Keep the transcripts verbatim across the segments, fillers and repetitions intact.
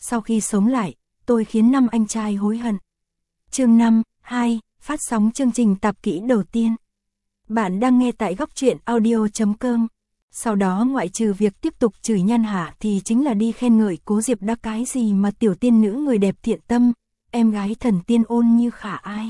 sau khi sống lại, tôi khiến năm anh trai hối hận. Chương năm, hai, phát sóng chương trình tạp kỹ đầu tiên. Bạn đang nghe tại góc truyện audio chấm com. Sau đó ngoại trừ việc tiếp tục chửi Nhan Hạ thì chính là đi khen ngợi Cố Diệp đã cái gì mà tiểu tiên nữ người đẹp thiện tâm, em gái thần tiên ôn như khả ai.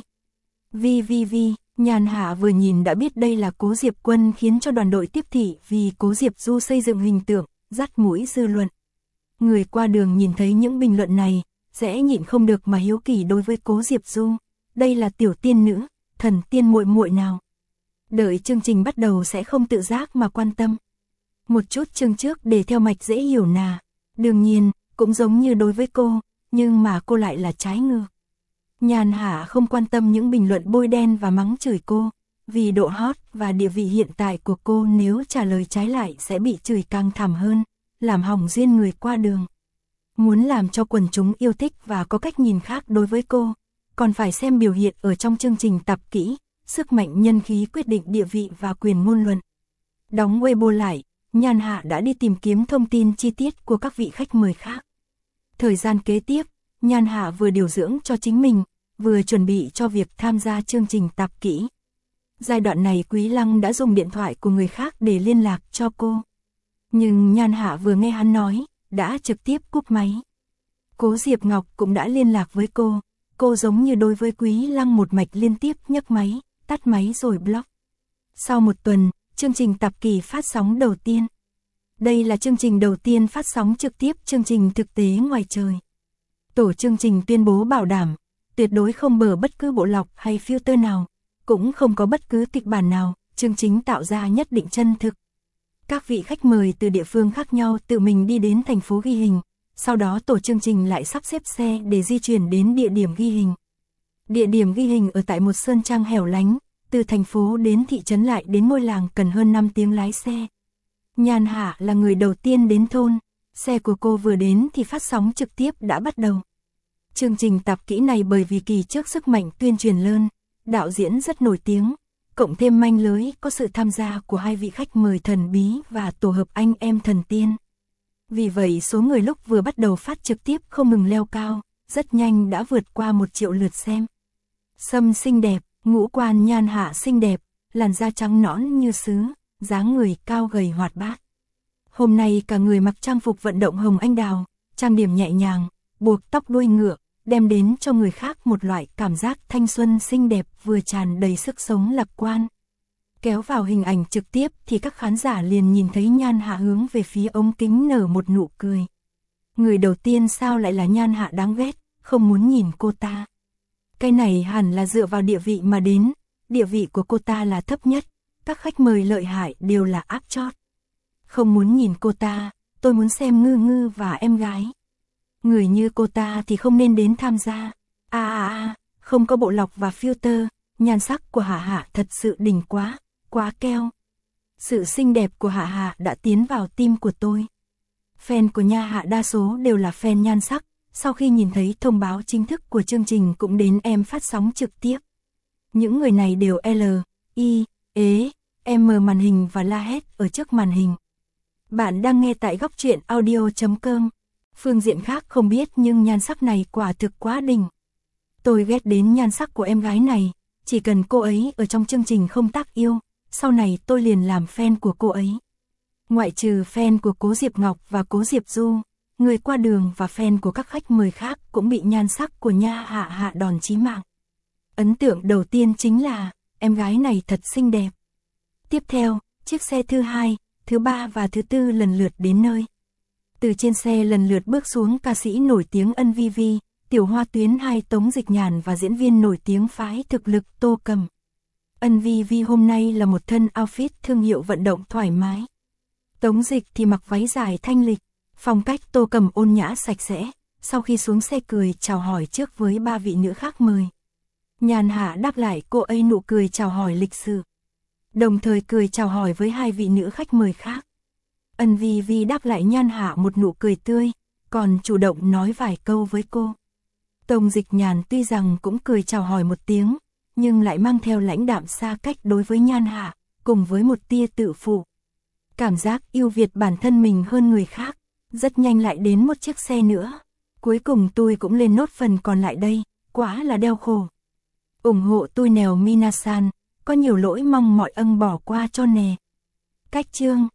Vi vi vi, Nhan Hạ vừa nhìn đã biết đây là Cố Diệp Quân khiến cho đoàn đội tiếp thị vì Cố Diệp Du xây dựng hình tượng, dắt mũi dư luận. Người qua đường nhìn thấy những bình luận này, sẽ nhịn không được mà hiếu kỳ đối với Cố Diệp Du. Đây là tiểu tiên nữ, thần tiên muội muội nào. Đợi chương trình bắt đầu sẽ không tự giác mà quan tâm. Một chút chương trước để theo mạch dễ hiểu nà. Đương nhiên, cũng giống như đối với cô, nhưng mà cô lại là trái ngược. Nhan Hạ không quan tâm những bình luận bôi đen và mắng chửi cô, vì độ hot và địa vị hiện tại của cô nếu trả lời trái lại sẽ bị chửi càng thảm hơn, làm hỏng duyên người qua đường. Muốn làm cho quần chúng yêu thích và có cách nhìn khác đối với cô, còn phải xem biểu hiện ở trong chương trình tạp kỹ, sức mạnh nhân khí quyết định địa vị và quyền ngôn luận. Đóng Weibo lại, Nhan Hạ đã đi tìm kiếm thông tin chi tiết của các vị khách mời khác. Thời gian kế tiếp, Nhan Hạ vừa điều dưỡng cho chính mình, vừa chuẩn bị cho việc tham gia chương trình tạp kỹ. Giai đoạn này Quý Lăng đã dùng điện thoại của người khác để liên lạc cho cô. Nhưng Nhan Hạ vừa nghe hắn nói, đã trực tiếp cúp máy. Cố Diệp Ngọc cũng đã liên lạc với cô, cô giống như đối với Quý Lăng một mạch liên tiếp nhấc máy, tắt máy rồi block. Sau một tuần, chương trình tạp kỹ phát sóng đầu tiên. Đây là chương trình đầu tiên phát sóng trực tiếp chương trình thực tế ngoài trời. Tổ chương trình tuyên bố bảo đảm, tuyệt đối không bờ bất cứ bộ lọc hay filter nào, cũng không có bất cứ kịch bản nào, chương trình tạo ra nhất định chân thực. Các vị khách mời từ địa phương khác nhau tự mình đi đến thành phố ghi hình, sau đó tổ chương trình lại sắp xếp xe để di chuyển đến địa điểm ghi hình. Địa điểm ghi hình ở tại một sơn trang hẻo lánh, từ thành phố đến thị trấn lại đến ngôi làng cần hơn năm tiếng lái xe. Nhan Hạ là người đầu tiên đến thôn, xe của cô vừa đến thì phát sóng trực tiếp đã bắt đầu. Chương trình tạp kỹ này bởi vì kỳ trước sức mạnh tuyên truyền lớn, đạo diễn rất nổi tiếng, cộng thêm manh lưới có sự tham gia của hai vị khách mời thần bí và tổ hợp anh em thần tiên. Vì vậy số người lúc vừa bắt đầu phát trực tiếp không ngừng leo cao, rất nhanh đã vượt qua một triệu lượt xem. Sâm xinh đẹp, ngũ quan Nhan Hạ xinh đẹp, làn da trắng nõn như sứ, dáng người cao gầy hoạt bát. Hôm nay cả người mặc trang phục vận động hồng anh đào, trang điểm nhẹ nhàng, buộc tóc đuôi ngựa, đem đến cho người khác một loại cảm giác thanh xuân xinh đẹp vừa tràn đầy sức sống lạc quan. Kéo vào hình ảnh trực tiếp thì các khán giả liền nhìn thấy Nhan Hạ hướng về phía ống kính nở một nụ cười. Người đầu tiên sao lại là Nhan Hạ đáng ghét, không muốn nhìn cô ta. Cái này hẳn là dựa vào địa vị mà đến, địa vị của cô ta là thấp nhất, các khách mời lợi hại đều là áp chót. Không muốn nhìn cô ta, tôi muốn xem Ngư Ngư và em gái. Người như cô ta thì không nên đến tham gia. À à à, không có bộ lọc và filter, nhan sắc của Hạ Hạ thật sự đỉnh quá, quá keo. Sự xinh đẹp của Hạ Hạ đã tiến vào tim của tôi. Fan của Nha Hạ đa số đều là fan nhan sắc, sau khi nhìn thấy thông báo chính thức của chương trình cũng đến em phát sóng trực tiếp. Những người này đều L, I, ế, M màn hình và la hét ở trước màn hình. Bạn đang nghe tại góc truyện audio chấm com. Phương diện khác không biết nhưng nhan sắc này quả thực quá đỉnh. Tôi ghét đến nhan sắc của em gái này, chỉ cần cô ấy ở trong chương trình không tác yêu, sau này tôi liền làm fan của cô ấy. Ngoại trừ fan của Cố Diệp Ngọc và Cố Diệp Du, người qua đường và fan của các khách mời khác cũng bị nhan sắc của Nha Hạ hạ đòn chí mạng. Ấn tượng đầu tiên chính là, em gái này thật xinh đẹp. Tiếp theo, chiếc xe thứ hai, thứ ba và thứ tư lần lượt đến nơi. Từ trên xe lần lượt bước xuống ca sĩ nổi tiếng Ân Vi Vi, Tiểu Hoa Tuyến hai Tống Dịch Nhàn và diễn viên nổi tiếng phái thực lực Tô Cầm. Ân Vi Vi hôm nay là một thân outfit thương hiệu vận động thoải mái. Tống Dịch thì mặc váy dài thanh lịch, phong cách Tô Cầm ôn nhã sạch sẽ, sau khi xuống xe cười chào hỏi trước với ba vị nữ khác mời. Nhan Hạ đáp lại cô ấy nụ cười chào hỏi lịch sự, đồng thời cười chào hỏi với hai vị nữ khách mời khác. Ân Vi Vi đáp lại Nhan Hạ một nụ cười tươi, còn chủ động nói vài câu với cô. Tống Dịch Nhàn tuy rằng cũng cười chào hỏi một tiếng, nhưng lại mang theo lãnh đạm xa cách đối với Nhan Hạ, cùng với một tia tự phụ. Cảm giác yêu Việt bản thân mình hơn người khác, rất nhanh lại đến một chiếc xe nữa. Cuối cùng tôi cũng lên nốt phần còn lại đây, quá là đau khổ. ủng hộ tôi nèo minasan, có nhiều lỗi mong mọi ân bỏ qua cho nè. Cách chương